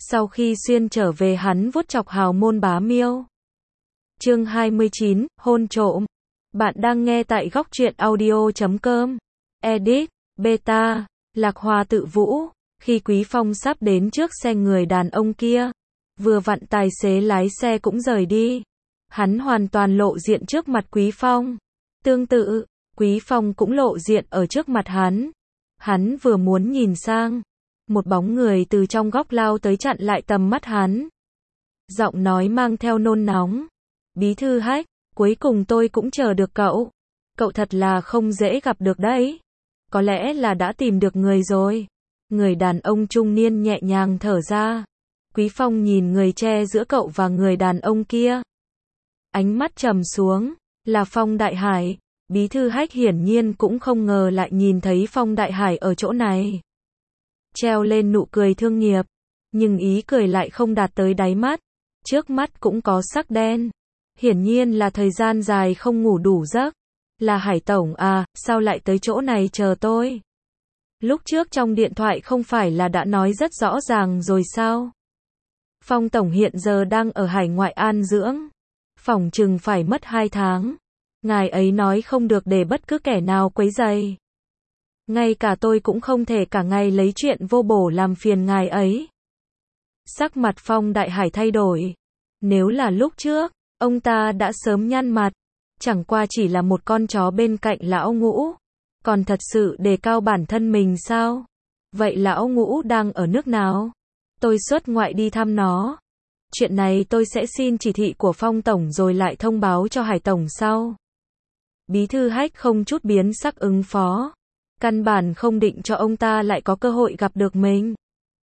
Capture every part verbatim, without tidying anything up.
Sau khi xuyên trở về hắn vuốt chọc hào môn bá miêu. Chương hai mươi chín, hôn trộm. Bạn đang nghe tại góc truyện audio chấm com. Edit, beta, Lạc Hoa tự vũ. Khi Quý Phong sắp đến trước xe người đàn ông kia, vừa vặn tài xế lái xe cũng rời đi. Hắn hoàn toàn lộ diện trước mặt Quý Phong. Tương tự, Quý Phong cũng lộ diện ở trước mặt hắn. Hắn vừa muốn nhìn sang, một bóng người từ trong góc lao tới chặn lại tầm mắt hắn. Giọng nói mang theo nôn nóng. Bí thư Hách, cuối cùng tôi cũng chờ được cậu. Cậu thật là không dễ gặp được đấy. Có lẽ là đã tìm được người rồi. Người đàn ông trung niên nhẹ nhàng thở ra. Quý Phong nhìn người che giữa cậu và người đàn ông kia. Ánh mắt trầm xuống, là Phong Đại Hải. Bí thư Hách hiển nhiên cũng không ngờ lại nhìn thấy Phong Đại Hải ở chỗ này. Treo lên nụ cười thương nghiệp, nhưng ý cười lại không đạt tới đáy mắt. Trước mắt cũng có sắc đen. Hiển nhiên là thời gian dài không ngủ đủ giấc. Là Hải Tổng à, sao lại tới chỗ này chờ tôi? Lúc trước trong điện thoại không phải là đã nói rất rõ ràng rồi sao? Phong Tổng hiện giờ đang ở hải ngoại an dưỡng. Phỏng chừng phải mất hai tháng. Ngài ấy nói không được để bất cứ kẻ nào quấy rầy. Ngay cả tôi cũng không thể cả ngày lấy chuyện vô bổ làm phiền ngài ấy. Sắc mặt Phong Đại Hải thay đổi. Nếu là lúc trước, ông ta đã sớm nhăn mặt. Chẳng qua chỉ là một con chó bên cạnh lão Ngũ. Còn thật sự đề cao bản thân mình sao? Vậy lão Ngũ đang ở nước nào? Tôi xuất ngoại đi thăm nó. Chuyện này tôi sẽ xin chỉ thị của Phong Tổng rồi lại thông báo cho Hải Tổng sau. Bí thư Hách không chút biến sắc ứng phó. Căn bản không định cho ông ta lại có cơ hội gặp được mình.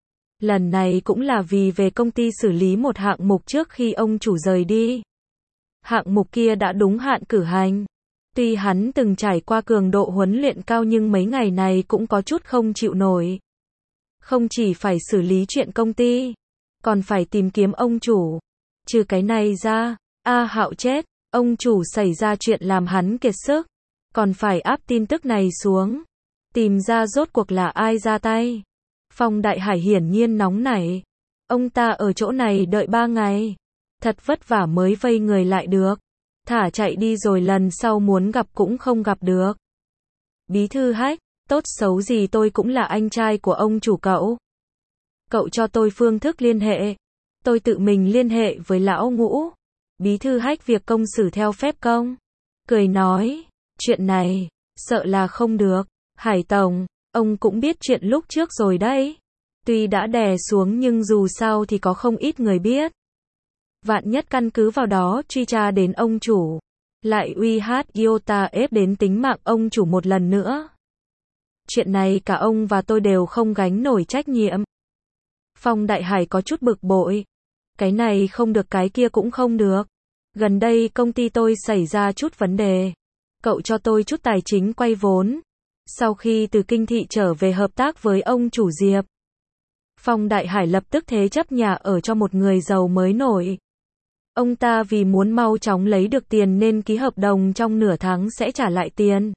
Lần này cũng là vì về công ty xử lý một hạng mục trước khi ông chủ rời đi. Hạng mục kia đã đúng hạn cử hành. Tuy hắn từng trải qua cường độ huấn luyện cao nhưng mấy ngày này cũng có chút không chịu nổi. Không chỉ phải xử lý chuyện công ty, còn phải tìm kiếm ông chủ. Trừ cái này ra, A Hạo chết, ông chủ xảy ra chuyện làm hắn kiệt sức. Còn phải áp tin tức này xuống. Tìm ra rốt cuộc là ai ra tay. Phong Đại Hải hiển nhiên nóng nảy. Ông ta ở chỗ này đợi ba ngày. Thật vất vả mới vây người lại được. Thả chạy đi rồi lần sau muốn gặp cũng không gặp được. Bí thư Hách, tốt xấu gì tôi cũng là anh trai của ông chủ cậu. Cậu cho tôi phương thức liên hệ. Tôi tự mình liên hệ với lão Ngũ. Bí thư Hách việc công xử theo phép công. Cười nói, chuyện này, sợ là không được. Hải Tổng, ông cũng biết chuyện lúc trước rồi đấy. Tuy đã đè xuống nhưng dù sao thì có không ít người biết. Vạn nhất căn cứ vào đó truy tra đến ông chủ. Lại uy hát Iota ép đến tính mạng ông chủ một lần nữa. Chuyện này cả ông và tôi đều không gánh nổi trách nhiệm. Phong Đại Hải có chút bực bội. Cái này không được cái kia cũng không được. Gần đây công ty tôi xảy ra chút vấn đề. Cậu cho tôi chút tài chính quay vốn. Sau khi từ kinh thị trở về hợp tác với ông chủ Diệp. Phong Đại Hải lập tức thế chấp nhà ở cho một người giàu mới nổi. Ông ta vì muốn mau chóng lấy được tiền nên ký hợp đồng trong nửa tháng sẽ trả lại tiền.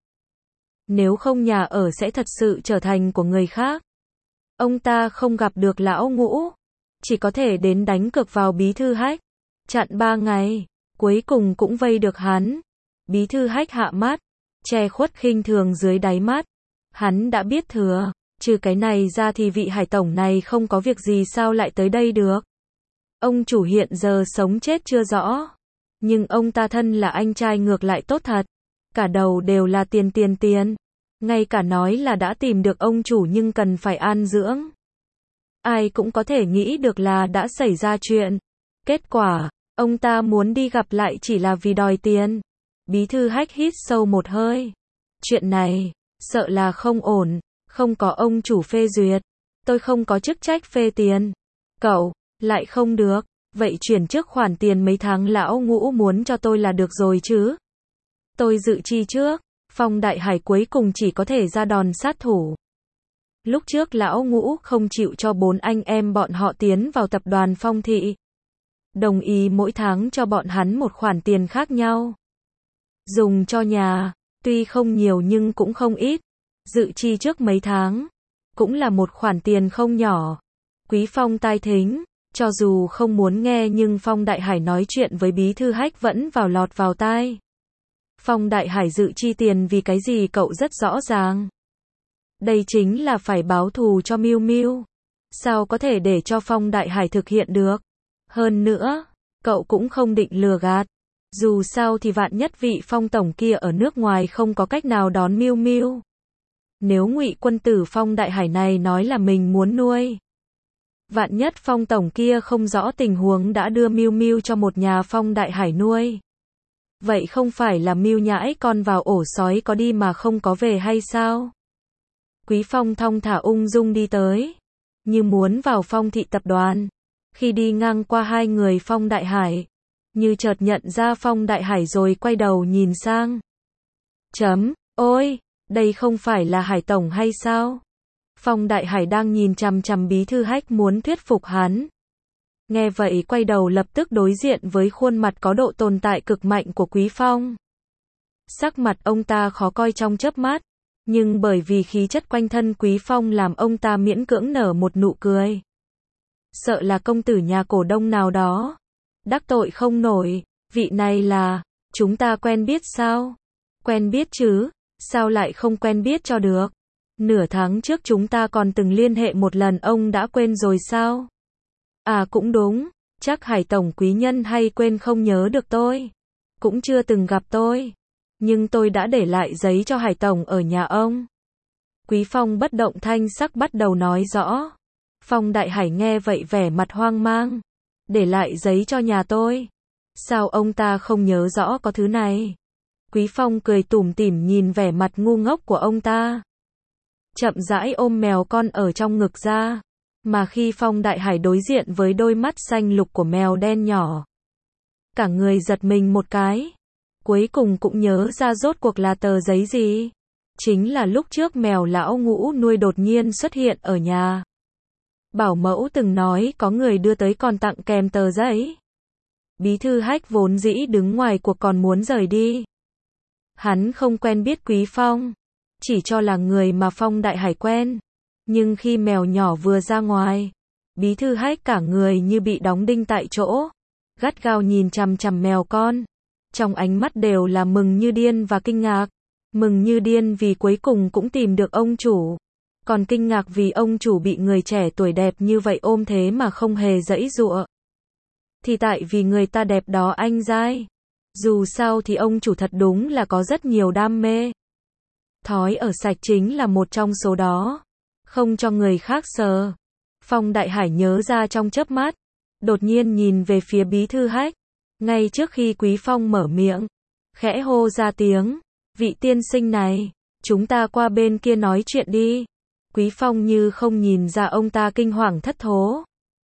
Nếu không nhà ở sẽ thật sự trở thành của người khác. Ông ta không gặp được lão Ngũ. Chỉ có thể đến đánh cược vào bí thư Hách. Chặn ba ngày. Cuối cùng cũng vây được hắn. Bí thư Hách hạ mắt. Che khuất khinh thường dưới đáy mắt. Hắn đã biết thừa. Trừ cái này ra thì vị Hải Tổng này không có việc gì sao lại tới đây được. Ông chủ hiện giờ sống chết chưa rõ. Nhưng ông ta thân là anh trai ngược lại tốt thật. Cả đầu đều là tiền tiền tiền. Ngay cả nói là đã tìm được ông chủ nhưng cần phải an dưỡng. Ai cũng có thể nghĩ được là đã xảy ra chuyện. Kết quả, ông ta muốn đi gặp lại chỉ là vì đòi tiền. Bí thư Hách hít sâu một hơi. Chuyện này, sợ là không ổn. Không có ông chủ phê duyệt. Tôi không có chức trách phê tiền. Cậu, lại không được. Vậy chuyển trước khoản tiền mấy tháng lão Ngũ muốn cho tôi là được rồi chứ. Tôi dự chi trước. Phong Đại Hải cuối cùng chỉ có thể ra đòn sát thủ. Lúc trước lão Ngũ không chịu cho bốn anh em bọn họ tiến vào tập đoàn Phong Thị. Đồng ý mỗi tháng cho bọn hắn một khoản tiền khác nhau. Dùng cho nhà, tuy không nhiều nhưng cũng không ít. Dự chi trước mấy tháng, cũng là một khoản tiền không nhỏ. Quý Phong tai thính, Cho dù không muốn nghe nhưng Phong Đại Hải nói chuyện với Bí Thư Hách vẫn vào lọt vào tai. Phong Đại Hải dự chi tiền vì cái gì cậu rất rõ ràng. Đây chính là phải báo thù cho Miu Miu. Sao có thể để cho Phong Đại Hải thực hiện được? Hơn nữa, cậu cũng không định lừa gạt. Dù sao thì vạn nhất vị Phong tổng kia ở nước ngoài không có cách nào đón Miu Miu. Nếu Ngụy quân tử Phong Đại Hải này nói là mình muốn nuôi, vạn nhất Phong tổng kia không rõ tình huống đã đưa Miu Miu cho một nhà Phong Đại Hải nuôi. Vậy không phải là Miu nhãi con vào ổ sói có đi mà không có về hay sao? Quý Phong thong thả ung dung đi tới, như muốn vào Phong thị tập đoàn. Khi đi ngang qua hai người Phong Đại Hải, như chợt nhận ra Phong Đại Hải rồi quay đầu nhìn sang. Chấm, ôi, đây không phải là Hải tổng hay sao? Phong Đại Hải đang nhìn chằm chằm Bí Thư Hách muốn thuyết phục hắn. Nghe vậy quay đầu lập tức đối diện với khuôn mặt có độ tồn tại cực mạnh của Quý Phong. Sắc mặt ông ta khó coi trong chớp mắt, nhưng bởi vì khí chất quanh thân Quý Phong làm ông ta miễn cưỡng nở một nụ cười. Sợ là công tử nhà cổ đông nào đó. Đắc tội không nổi, vị này là, chúng ta quen biết sao? Quen biết chứ, sao lại không quen biết cho được? Nửa tháng trước chúng ta còn từng liên hệ một lần, ông đã quên rồi sao? À cũng đúng, chắc Hải tổng quý nhân hay quên không nhớ được tôi. Cũng chưa từng gặp tôi. Nhưng tôi đã để lại giấy cho Hải tổng ở nhà ông. Quý Phong bất động thanh sắc bắt đầu nói rõ. Phong Đại Hải nghe vậy vẻ mặt hoang mang. Để lại giấy cho nhà tôi. Sao ông ta không nhớ rõ có thứ này? Quý Phong cười tủm tỉm nhìn vẻ mặt ngu ngốc của ông ta. Chậm rãi ôm mèo con ở trong ngực ra. Mà khi Phong Đại Hải đối diện với đôi mắt xanh lục của mèo đen nhỏ, cả người giật mình một cái. Cuối cùng cũng nhớ ra rốt cuộc là tờ giấy gì. Chính là lúc trước mèo lão Ngũ nuôi đột nhiên xuất hiện ở nhà. Bảo mẫu từng nói có người đưa tới còn tặng kèm tờ giấy. Bí Thư Hách vốn dĩ đứng ngoài cuộc còn muốn rời đi. Hắn không quen biết Quý Phong, chỉ cho là người mà Phong Đại Hải quen. Nhưng khi mèo nhỏ vừa ra ngoài, Bí Thư Hách cả người như bị đóng đinh tại chỗ, gắt gao nhìn chằm chằm mèo con. Trong ánh mắt đều là mừng như điên và kinh ngạc. Mừng như điên vì cuối cùng cũng tìm được ông chủ. Còn kinh ngạc vì ông chủ bị người trẻ tuổi đẹp như vậy ôm thế mà không hề giãy giụa. Thì tại vì người ta đẹp đó anh giai. Dù sao thì ông chủ thật đúng là có rất nhiều đam mê. Thói ở sạch chính là một trong số đó. Không cho người khác sờ. Phong Đại Hải nhớ ra trong chớp mắt. Đột nhiên nhìn về phía Bí Thư Hách. Ngay trước khi Quý Phong mở miệng, khẽ hô ra tiếng. Vị tiên sinh này, chúng ta qua bên kia nói chuyện đi. Quý Phong như không nhìn ra ông ta kinh hoàng thất thố.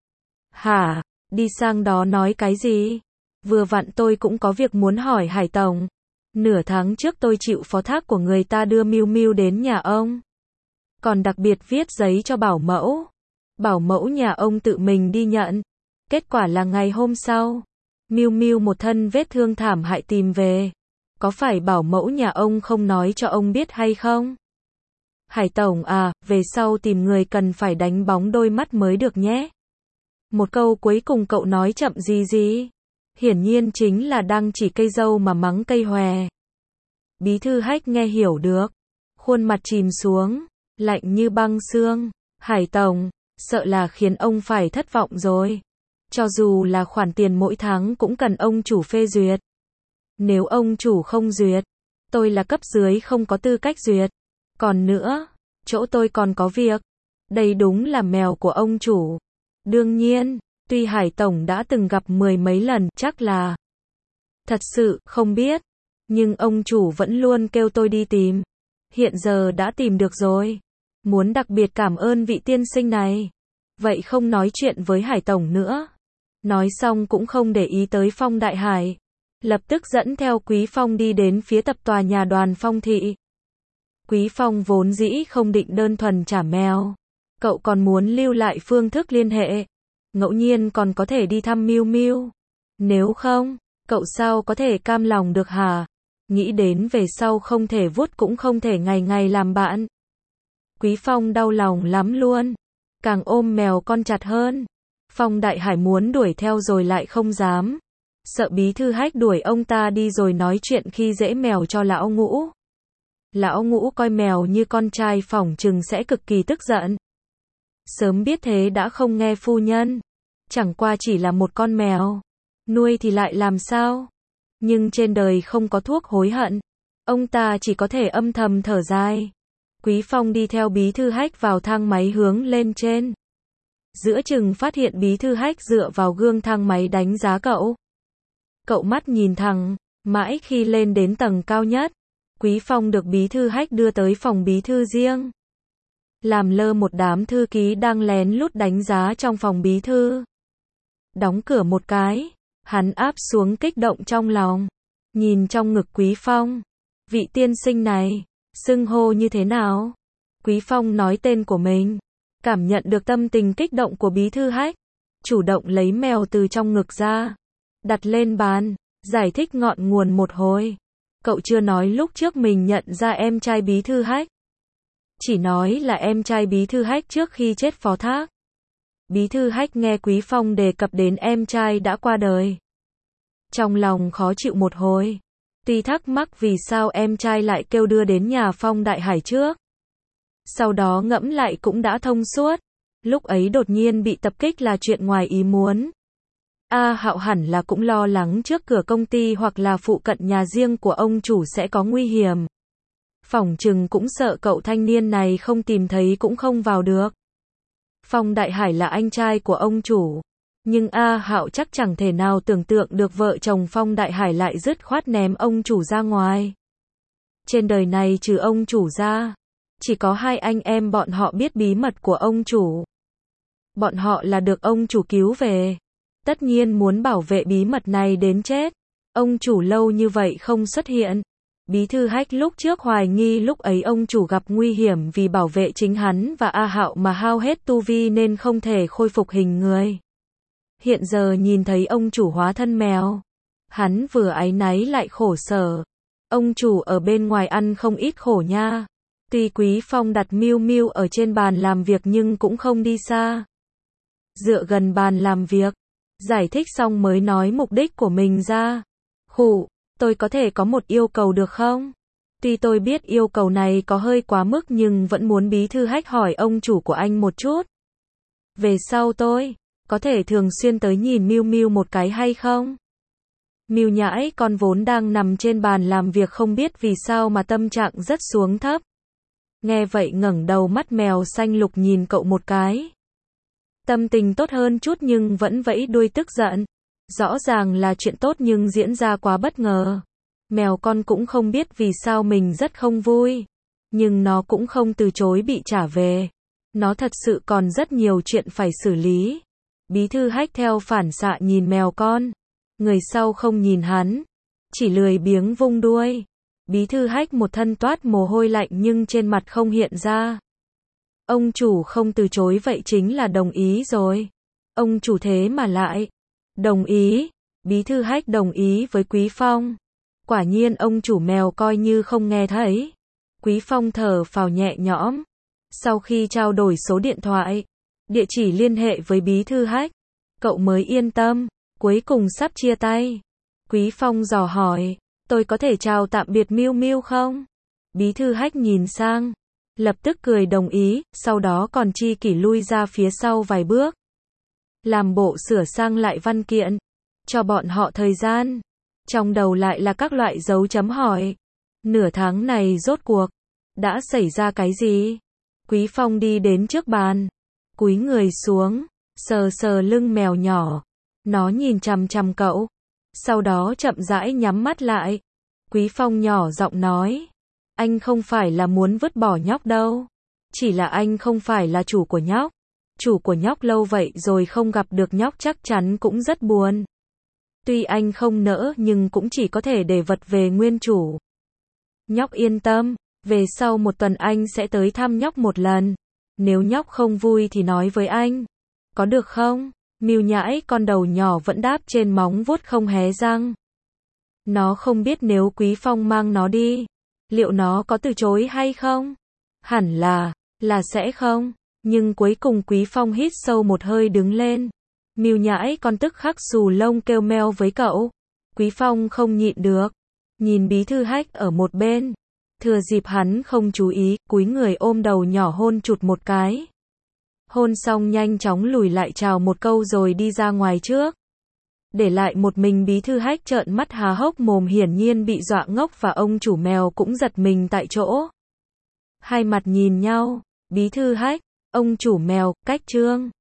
Hả, đi sang đó nói cái gì? Vừa vặn tôi cũng có việc muốn hỏi Hải tổng. Nửa tháng trước tôi chịu phó thác của người ta đưa Miu Miu đến nhà ông. Còn đặc biệt viết giấy cho bảo mẫu. Bảo mẫu nhà ông tự mình đi nhận. Kết quả là ngày hôm sau, Miu Miu một thân vết thương thảm hại tìm về. Có phải bảo mẫu nhà ông không nói cho ông biết hay không? Hải tổng à, về sau tìm người cần phải đánh bóng đôi mắt mới được nhé. Một câu cuối cùng cậu nói chậm gì gì? Hiển nhiên chính là đang chỉ cây dâu mà mắng cây hòe. Bí Thư Hách nghe hiểu được. Khuôn mặt chìm xuống, lạnh như băng xương. Hải tổng, sợ là khiến ông phải thất vọng rồi. Cho dù là khoản tiền mỗi tháng cũng cần ông chủ phê duyệt. Nếu ông chủ không duyệt, tôi là cấp dưới không có tư cách duyệt. Còn nữa, chỗ tôi còn có việc. Đây đúng là mèo của ông chủ. Đương nhiên, tuy Hải tổng đã từng gặp mười mấy lần, chắc là thật sự không biết. Nhưng ông chủ vẫn luôn kêu tôi đi tìm. Hiện giờ đã tìm được rồi. Muốn đặc biệt cảm ơn vị tiên sinh này. Vậy không nói chuyện với Hải tổng nữa. Nói xong cũng không để ý tới Phong Đại Hải. Lập tức dẫn theo Quý Phong đi đến phía tập tòa nhà đoàn Phong thị. Quý Phong vốn dĩ không định đơn thuần trả mèo. Cậu còn muốn lưu lại phương thức liên hệ. Ngẫu nhiên còn có thể đi thăm Miu Miu. Nếu không, cậu sao có thể cam lòng được hả? Nghĩ đến về sau không thể vuốt cũng không thể ngày ngày làm bạn. Quý Phong đau lòng lắm luôn. Càng ôm mèo con chặt hơn. Phong Đại Hải muốn đuổi theo rồi lại không dám. Sợ Bí Thư Hách đuổi ông ta đi rồi nói chuyện khi dễ mèo cho lão Ngũ. Lão Ngũ coi mèo như con trai phỏng chừng sẽ cực kỳ tức giận. Sớm biết thế đã không nghe phu nhân. Chẳng qua chỉ là một con mèo. Nuôi thì lại làm sao? Nhưng trên đời không có thuốc hối hận. Ông ta chỉ có thể âm thầm thở dài. Quý Phong đi theo Bí Thư Hách vào thang máy hướng lên trên. Giữa chừng phát hiện Bí Thư Hách dựa vào gương thang máy đánh giá cậu. Cậu mắt nhìn thẳng, mãi khi lên đến tầng cao nhất, Quý Phong được Bí Thư Hách đưa tới phòng bí thư riêng. Làm lơ một đám thư ký đang lén lút đánh giá trong phòng bí thư. Đóng cửa một cái, hắn áp xuống kích động trong lòng. Nhìn trong ngực Quý Phong. Vị tiên sinh này, xưng hô như thế nào? Quý Phong nói tên của mình. Cảm nhận được tâm tình kích động của Bí Thư Hách. Chủ động lấy mèo từ trong ngực ra. Đặt lên bàn, giải thích ngọn nguồn một hồi. Cậu chưa nói lúc trước mình nhận ra em trai Bí Thư Hách. Chỉ nói là em trai Bí Thư Hách trước khi chết phó thác. Bí Thư Hách nghe Quý Phong đề cập đến em trai đã qua đời. Trong lòng khó chịu một hồi. Tuy thắc mắc vì sao em trai lại kêu đưa đến nhà Phong Đại Hải trước. Sau đó ngẫm lại cũng đã thông suốt. Lúc ấy đột nhiên bị tập kích là chuyện ngoài ý muốn. A Hạo hẳn là cũng lo lắng trước cửa công ty hoặc là phụ cận nhà riêng của ông chủ sẽ có nguy hiểm. Phỏng chừng cũng sợ cậu thanh niên này không tìm thấy cũng không vào được. Phong Đại Hải là anh trai của ông chủ. Nhưng A Hạo chắc chẳng thể nào tưởng tượng được vợ chồng Phong Đại Hải lại dứt khoát ném ông chủ ra ngoài. Trên đời này trừ ông chủ ra, chỉ có hai anh em bọn họ biết bí mật của ông chủ. Bọn họ là được ông chủ cứu về. Tất nhiên muốn bảo vệ bí mật này đến chết. Ông chủ lâu như vậy không xuất hiện. Bí Thư Hách lúc trước hoài nghi lúc ấy ông chủ gặp nguy hiểm vì bảo vệ chính hắn và A Hạo mà hao hết tu vi nên không thể khôi phục hình người. Hiện giờ nhìn thấy ông chủ hóa thân mèo. Hắn vừa áy náy lại khổ sở. Ông chủ ở bên ngoài ăn không ít khổ nha. Tuy Quý Phong đặt Miu Miu ở trên bàn làm việc nhưng cũng không đi xa. Dựa gần bàn làm việc. Giải thích xong mới nói mục đích của mình ra. Khụ, tôi có thể có một yêu cầu được không? Tuy tôi biết yêu cầu này có hơi quá mức nhưng vẫn muốn Bí Thư Hách hỏi ông chủ của anh một chút. Về sau tôi có thể thường xuyên tới nhìn Miu Miu một cái hay không? Miu Nhãi con vốn đang nằm trên bàn làm việc không biết vì sao mà tâm trạng rất xuống thấp. Nghe vậy ngẩng đầu mắt mèo xanh lục nhìn cậu một cái. Tâm tình tốt hơn chút nhưng vẫn vẫy đuôi tức giận. Rõ ràng là chuyện tốt nhưng diễn ra quá bất ngờ. Mèo con cũng không biết vì sao mình rất không vui. Nhưng nó cũng không từ chối bị trả về. Nó thật sự còn rất nhiều chuyện phải xử lý. Bí Thư Hách theo phản xạ nhìn mèo con. Người sau không nhìn hắn. Chỉ lười biếng vung đuôi. Bí Thư Hách một thân toát mồ hôi lạnh nhưng trên mặt không hiện ra. Ông chủ không từ chối vậy chính là đồng ý rồi. Ông chủ thế mà lại đồng ý. Bí Thư Hách đồng ý với Quý Phong. Quả nhiên ông chủ mèo coi như không nghe thấy. Quý Phong thở phào nhẹ nhõm. Sau khi trao đổi số điện thoại, địa chỉ liên hệ với Bí Thư Hách, cậu mới yên tâm. Cuối cùng sắp chia tay. Quý Phong dò hỏi, tôi có thể chào tạm biệt Miu Miu không? Bí Thư Hách nhìn sang, lập tức cười đồng ý, sau đó còn chi kỷ lui ra phía sau vài bước. Làm bộ sửa sang lại văn kiện, cho bọn họ thời gian. Trong đầu lại là các loại dấu chấm hỏi. Nửa tháng này rốt cuộc đã xảy ra cái gì? Quý Phong đi đến trước bàn, cúi người xuống, sờ sờ lưng mèo nhỏ. Nó nhìn chằm chằm cậu, sau đó chậm rãi nhắm mắt lại. Quý Phong nhỏ giọng nói, anh không phải là muốn vứt bỏ nhóc đâu, chỉ là anh không phải là chủ của nhóc. Chủ của nhóc lâu vậy rồi không gặp được nhóc chắc chắn cũng rất buồn. Tuy anh không nỡ nhưng cũng chỉ có thể để vật về nguyên chủ. Nhóc yên tâm, về sau một tuần anh sẽ tới thăm nhóc một lần. Nếu nhóc không vui thì nói với anh, có được không? Miu Nhãi con đầu nhỏ vẫn đáp trên móng vuốt không hé răng. Nó không biết nếu Quý Phong mang nó đi, liệu nó có từ chối hay không? Hẳn là, là sẽ không. Nhưng cuối cùng Quý Phong hít sâu một hơi đứng lên. Mưu nhãi con tức khắc xù lông kêu meo với cậu. Quý Phong không nhịn được. Nhìn Bí Thư Hách ở một bên. Thừa dịp hắn không chú ý, cúi người ôm đầu nhỏ hôn chụt một cái. Hôn xong nhanh chóng lùi lại chào một câu rồi đi ra ngoài trước. Để lại một mình Bí Thư Hách trợn mắt há hốc mồm, hiển nhiên bị dọa ngốc, và ông chủ mèo cũng giật mình tại chỗ. Hai mặt nhìn nhau. Bí Thư Hách, ông chủ mèo, cách trương.